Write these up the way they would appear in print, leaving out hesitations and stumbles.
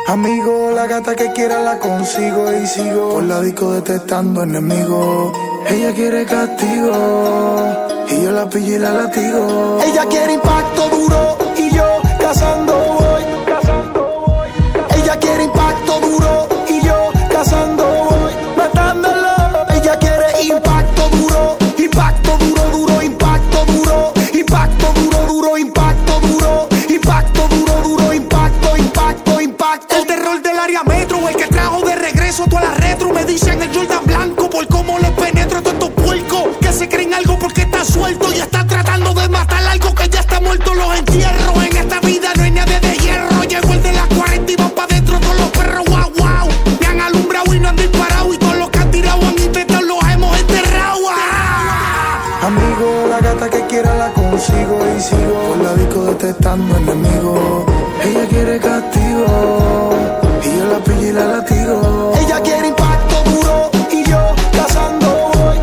Amigo, la gata que quiera la consigo y sigo por la disco detectando enemigos. Ella quiere castigo y yo la pillo y la latigo. Ella quiere impacto duro y yo cazando voy. Ella quiere impacto duro y yo cazando voy, matándolo. Ella quiere impacto duro, impacto duro, duro, impacto duro, impacto duro, duro, impacto duro, impacto duro, duro, impacto, impacto, impacto. El terror del área metro, el que trajo de regreso toda la retro. Me dicen el Jordan blanco por cómo les penetro a todos estos puercos que se creen algo porque está suelto y están tratando de matar algo que ya está muerto. Los entierro, en esta vida no hay nadie de hierro. Llegó el de las 40 y van pa' dentro todos los perros, wow, wow. Me han alumbrado y no han disparado y todos los que han tirado han intentado los hemos enterrado. Amigo, la gata que quiera la consigo y sigo por la disco detectando enemigos. Ella quiere castigo y yo la pillo y la latigo. Ella quiere impacto duro y yo cazando voy.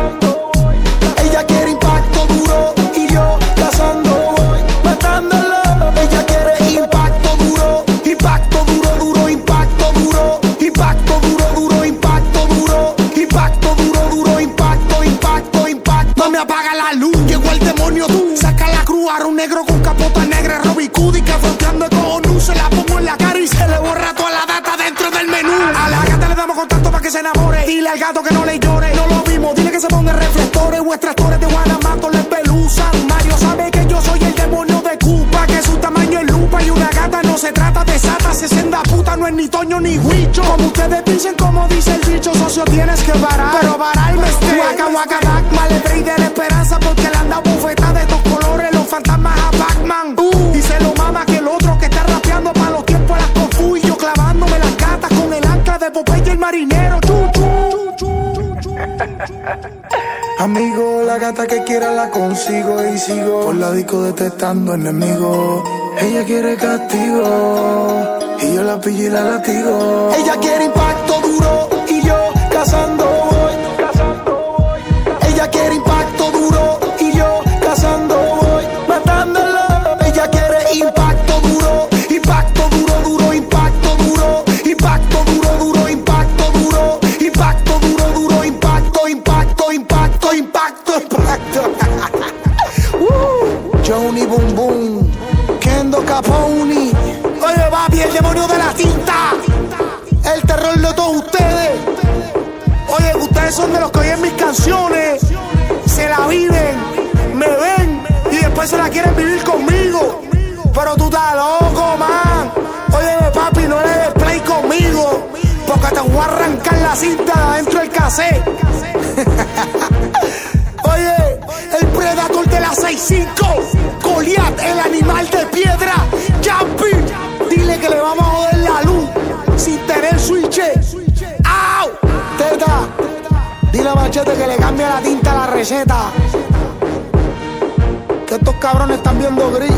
Ella quiere impacto duro y yo cazando voy, matándolo. Ella quiere impacto duro, duro, impacto duro, duro, impacto duro, duro, impacto, impacto, impacto. No me apaga la luz, llegó el demonio tú. Saca la cruz, un negro con capota negra, Robbie Cudi, que fronteando de cojonú. Se la pongo en la cara y se le borra toda la data dentro del menú. A la gata le damos contacto para que se enamore. Dile al gato que no le llore, no lo vimos. Dile que se ponga reflectores, vuestras torres de Guanamato les pelusan. Mario sabe que yo soy el demonio de Cupa, que su tamaño es lupa. Y una gata no se trata de sata, se senda puta, no es ni Toño ni Huicho. Como ustedes dicen, como dice el dicho, socio tienes que parar, pero pararme este. Waka waka dagma, le trae de la esperanza porque le han dado bufetas de dos colores, los fantasmas a Batman. Y se lo mama que el otro que está rapeando pa' los tiempos las Confu. Y yo clavándome las gatas con el ancla de Popeye el marinero. Amigo, la gata que quiera la consigo y sigo por la disco detectando enemigos. Ella quiere castigo y yo la pillo y la latigo. Ella quiere impacto duro y yo cazando voy. Ella quiere impacto duro y yo cazando voy, matándolo. Ella quiere impacto duro, duro, impacto duro, duro, impacto duro, duro, impacto, impacto, impacto, impacto, impacto. Johnny Boom Boom, Kendo Capone. Oye, papi, el demonio de la cinta, el terror de todos ustedes. Oye, ustedes son de los que oyen mis canciones, se la viven, me ven y después se la quieren vivir conmigo. Pero tú estás loco, man. Oye, papi, no le des play conmigo, porque te voy a arrancar la cinta de adentro del cassette. Oye, el Predator de la 6'5", Goliat, el animal de piedra, Jumping. Dile que le vamos a joder la luz sin tener switch. ¡Au! Teta, dile a Machete que le cambie la tinta a la receta, que estos cabrones están viendo gris.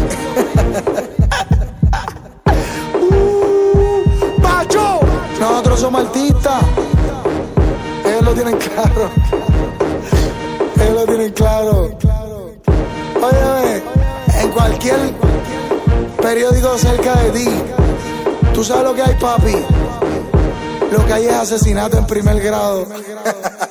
¡Pacho! Nosotros somos artistas. Ellos lo tienen claro. Ellos lo tienen claro. Óyeme, en cualquier periódico cerca de ti, ¿tú sabes lo que hay, papi? Lo que hay es asesinato en primer grado.